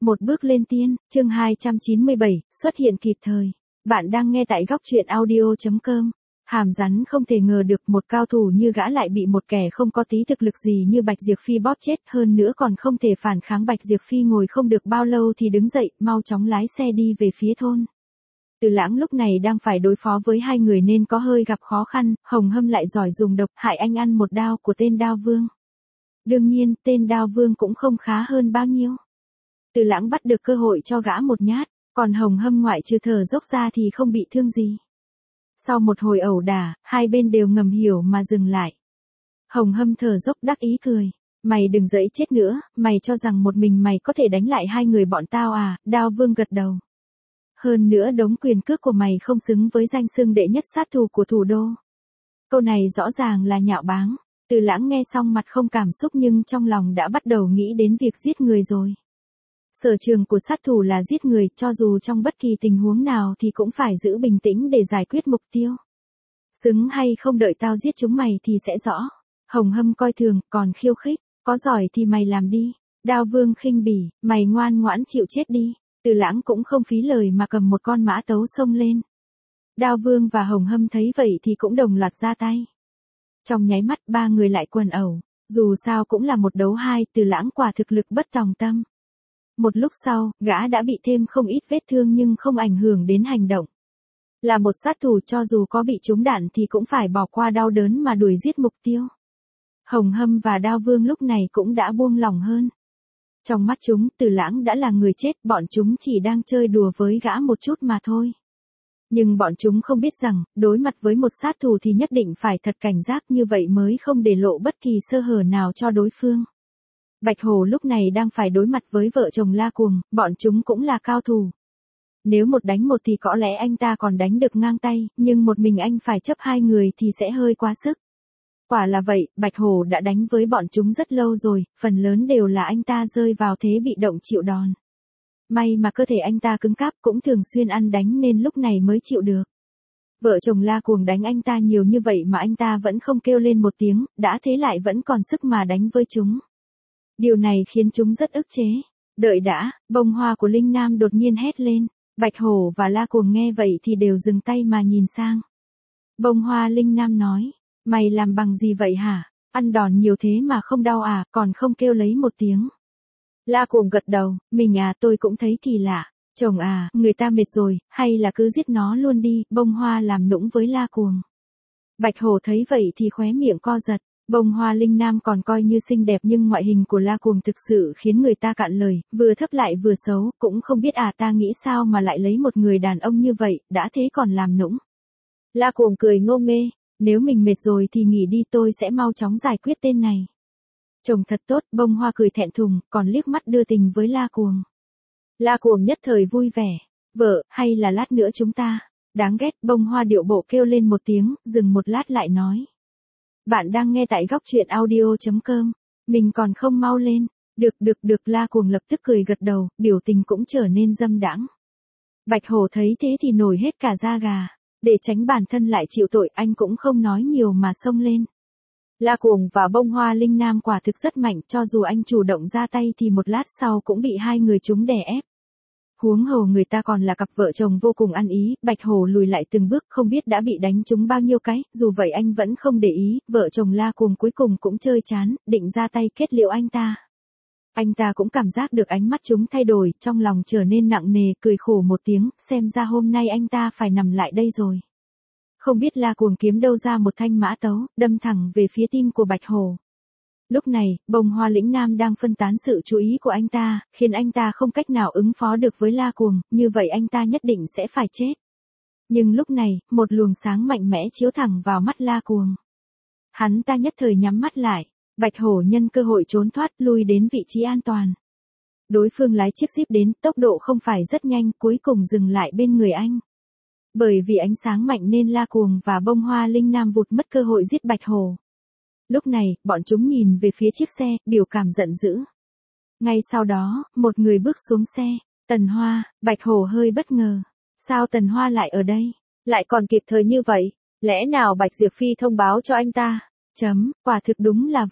Một bước lên tiên, chương 297, xuất hiện kịp thời. Bạn đang nghe tại góc truyện audio.com. Hàm rắn không thể ngờ được một cao thủ như gã lại bị một kẻ không có tí thực lực gì như Bạch Diệp Phi bóp chết, hơn nữa còn không thể phản kháng. Bạch Diệp Phi ngồi không được bao lâu thì đứng dậy, mau chóng lái xe đi về phía thôn. Từ Lãng lúc này đang phải đối phó với hai người nên có hơi gặp khó khăn, Hồng Hâm lại giỏi dùng độc, hại anh ăn một đao của tên Đao Vương. Đương nhiên, tên Đao Vương cũng không khá hơn bao nhiêu. Từ Lãng bắt được cơ hội cho gã một nhát, còn Hồng Hâm ngoại trừ thở dốc ra thì không bị thương gì. Sau một hồi ẩu đả, hai bên đều ngầm hiểu mà dừng lại. Hồng Hâm thở dốc đắc ý cười. Mày đừng dẫy chết nữa, mày cho rằng một mình mày có thể đánh lại hai người bọn tao à? Đao Vương gật đầu. Hơn nữa đống quyền cước của mày không xứng với danh xưng đệ nhất sát thủ của thủ đô. Câu này rõ ràng là nhạo báng. Từ Lãng nghe xong mặt không cảm xúc nhưng trong lòng đã bắt đầu nghĩ đến việc giết người rồi. Sở trường của sát thủ là giết người, cho dù trong bất kỳ tình huống nào thì cũng phải giữ bình tĩnh để giải quyết mục tiêu. Xứng hay không đợi tao giết chúng mày thì sẽ rõ. Hồng Hâm coi thường, còn khiêu khích, có giỏi thì mày làm đi. Đao Vương khinh bỉ, mày ngoan ngoãn chịu chết đi. Từ Lãng cũng không phí lời mà cầm một con mã tấu xông lên. Đao Vương và Hồng Hâm thấy vậy thì cũng đồng loạt ra tay. Trong nháy mắt ba người lại quần ẩu, dù sao cũng là một đấu hai, Từ Lãng quả thực lực bất tòng tâm. Một lúc sau, gã đã bị thêm không ít vết thương nhưng không ảnh hưởng đến hành động. Là một sát thủ cho dù có bị trúng đạn thì cũng phải bỏ qua đau đớn mà đuổi giết mục tiêu. Hồng Hâm và Đao Vương lúc này cũng đã buông lỏng hơn. Trong mắt chúng, Từ Lãng đã là người chết, bọn chúng chỉ đang chơi đùa với gã một chút mà thôi. Nhưng bọn chúng không biết rằng, đối mặt với một sát thủ thì nhất định phải thật cảnh giác, như vậy mới không để lộ bất kỳ sơ hở nào cho đối phương. Bạch Hổ lúc này đang phải đối mặt với vợ chồng La Cuồng, bọn chúng cũng là cao thủ. Nếu một đánh một thì có lẽ anh ta còn đánh được ngang tay, nhưng một mình anh phải chấp hai người thì sẽ hơi quá sức. Quả là vậy, Bạch Hổ đã đánh với bọn chúng rất lâu rồi, phần lớn đều là anh ta rơi vào thế bị động chịu đòn. May mà cơ thể anh ta cứng cáp, cũng thường xuyên ăn đánh nên lúc này mới chịu được. Vợ chồng La Cuồng đánh anh ta nhiều như vậy mà anh ta vẫn không kêu lên một tiếng, đã thế lại vẫn còn sức mà đánh với chúng. Điều này khiến chúng rất ức chế. Đợi đã, Bông Hoa của Linh Nam đột nhiên hét lên. Bạch Hổ và La Cuồng nghe vậy thì đều dừng tay mà nhìn sang. Bông Hoa Linh Nam nói, mày làm bằng gì vậy hả? Ăn đòn nhiều thế mà không đau à, còn không kêu lấy một tiếng. La Cuồng gật đầu, mình à, tôi cũng thấy kỳ lạ. Chồng à, người ta mệt rồi, hay là cứ giết nó luôn đi. Bông Hoa làm nũng với La Cuồng. Bạch Hổ thấy vậy thì khóe miệng co giật. Bông Hoa Linh Nam còn coi như xinh đẹp nhưng ngoại hình của La Cuồng thực sự khiến người ta cạn lời, vừa thấp lại vừa xấu, cũng không biết à ta nghĩ sao mà lại lấy một người đàn ông như vậy, đã thế còn làm nũng. La Cuồng cười ngô nghê, nếu mình mệt rồi thì nghỉ đi, tôi sẽ mau chóng giải quyết tên này. Chồng thật tốt, Bông Hoa cười thẹn thùng, còn liếc mắt đưa tình với La Cuồng. La Cuồng nhất thời vui vẻ, vợ, hay là lát nữa chúng ta, đáng ghét. Bông Hoa điệu bộ kêu lên một tiếng, dừng một lát lại nói. Bạn đang nghe tại góc truyện audio.com, mình còn không mau lên. Được, La Cuồng lập tức cười gật đầu, biểu tình cũng trở nên dâm đãng. Bạch Hổ thấy thế thì nổi hết cả da gà, để tránh bản thân lại chịu tội anh cũng không nói nhiều mà xông lên. La Cuồng và Bông Hoa Linh Nam quả thực rất mạnh, cho dù anh chủ động ra tay thì một lát sau cũng bị hai người chúng đè ép. Huống hồ người ta còn là cặp vợ chồng vô cùng ăn ý. Bạch Hổ lùi lại từng bước, không biết đã bị đánh trúng bao nhiêu cái, dù vậy anh vẫn không để ý. Vợ chồng La Cuồng cuối cùng cũng chơi chán, định ra tay kết liễu anh ta. Anh ta cũng cảm giác được ánh mắt chúng thay đổi, trong lòng trở nên nặng nề, cười khổ một tiếng, xem ra hôm nay anh ta phải nằm lại đây rồi. Không biết La Cuồng kiếm đâu ra một thanh mã tấu, đâm thẳng về phía tim của Bạch Hổ. Lúc này, Bông Hoa Lĩnh Nam đang phân tán sự chú ý của anh ta, khiến anh ta không cách nào ứng phó được với La Cuồng, như vậy anh ta nhất định sẽ phải chết. Nhưng lúc này, một luồng sáng mạnh mẽ chiếu thẳng vào mắt La Cuồng. Hắn ta nhất thời nhắm mắt lại, Bạch Hổ nhân cơ hội trốn thoát, lui đến vị trí an toàn. Đối phương lái chiếc Jeep đến, tốc độ không phải rất nhanh, cuối cùng dừng lại bên người anh. Bởi vì ánh sáng mạnh nên La Cuồng và Bông Hoa Linh Nam vụt mất cơ hội giết Bạch Hổ. Lúc này, bọn chúng nhìn về phía chiếc xe, biểu cảm giận dữ. Ngay sau đó, một người bước xuống xe, Tần Hoa. Bạch Hổ hơi bất ngờ. Sao Tần Hoa lại ở đây? Lại còn kịp thời như vậy? Lẽ nào Bạch Diệp Phi thông báo cho anh ta? Quả thực đúng là vậy.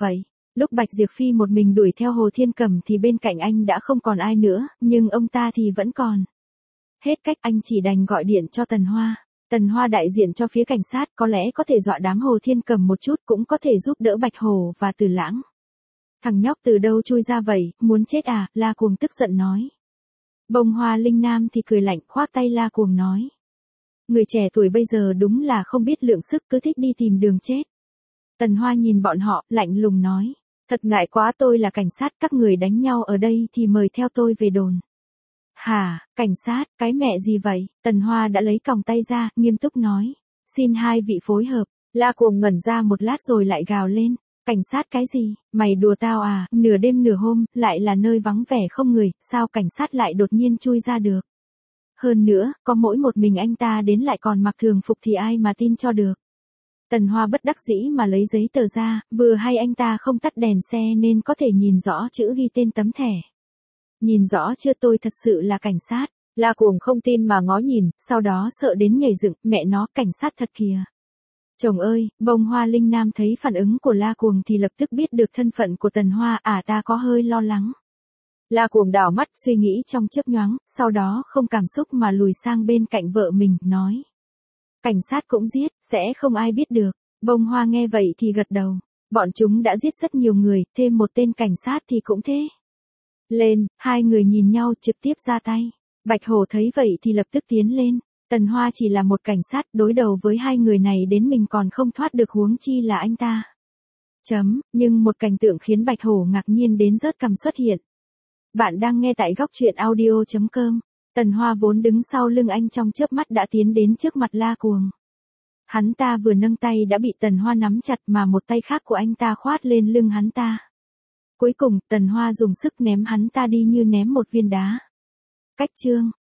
Lúc Bạch Diệp Phi một mình đuổi theo Hồ Thiên Cẩm thì bên cạnh anh đã không còn ai nữa, nhưng ông ta thì vẫn còn. Hết cách anh chỉ đành gọi điện cho Tần Hoa. Tần Hoa đại diện cho phía cảnh sát, có lẽ có thể dọa đám Hồ Thiên Cẩm một chút, cũng có thể giúp đỡ Bạch Hổ và Từ Lãng. Thằng nhóc từ đâu chui ra vậy, muốn chết à, La Cuồng tức giận nói. Bông Hoa Linh Nam thì cười lạnh, khoác tay La Cuồng nói. Người trẻ tuổi bây giờ đúng là không biết lượng sức, cứ thích đi tìm đường chết. Tần Hoa nhìn bọn họ, lạnh lùng nói. Thật ngại quá, tôi là cảnh sát, các người đánh nhau ở đây thì mời theo tôi về đồn. Hả, cảnh sát, cái mẹ gì vậy? Tần Hoa đã lấy còng tay ra, nghiêm túc nói. Xin hai vị phối hợp. La Cuồng ngẩn ra một lát rồi lại gào lên. Cảnh sát cái gì? Mày đùa tao à? Nửa đêm nửa hôm, lại là nơi vắng vẻ không người, sao cảnh sát lại đột nhiên chui ra được? Hơn nữa, có mỗi một mình anh ta đến lại còn mặc thường phục thì ai mà tin cho được. Tần Hoa bất đắc dĩ mà lấy giấy tờ ra, vừa hay anh ta không tắt đèn xe nên có thể nhìn rõ chữ ghi tên tấm thẻ. Nhìn rõ chưa, tôi thật sự là cảnh sát. La Cuồng không tin mà ngó nhìn, sau đó sợ đến nhảy dựng, mẹ nó, cảnh sát thật kìa. Chồng ơi, Bông Hoa Linh Nam thấy phản ứng của La Cuồng thì lập tức biết được thân phận của Tần Hoa, ta có hơi lo lắng. La Cuồng đảo mắt suy nghĩ trong chớp nhoáng, sau đó không cảm xúc mà lùi sang bên cạnh vợ mình, nói. Cảnh sát cũng giết, sẽ không ai biết được. Bông Hoa nghe vậy thì gật đầu. Bọn chúng đã giết rất nhiều người, thêm một tên cảnh sát thì cũng thế. Lên, hai người nhìn nhau trực tiếp ra tay. Bạch Hổ thấy vậy thì lập tức tiến lên. Tần Hoa chỉ là một cảnh sát, đối đầu với hai người này đến mình còn không thoát được, huống chi là anh ta. Nhưng một cảnh tượng khiến Bạch Hổ ngạc nhiên đến rớt cằm xuất hiện. Bạn đang nghe tại góc truyện audio.com. Tần Hoa vốn đứng sau lưng anh trong chớp mắt đã tiến đến trước mặt La Cuồng. Hắn ta vừa nâng tay đã bị Tần Hoa nắm chặt mà một tay khác của anh ta khoát lên lưng hắn ta. Cuối cùng, Tần Hoa dùng sức ném hắn ta đi như ném một viên đá. Cách chương.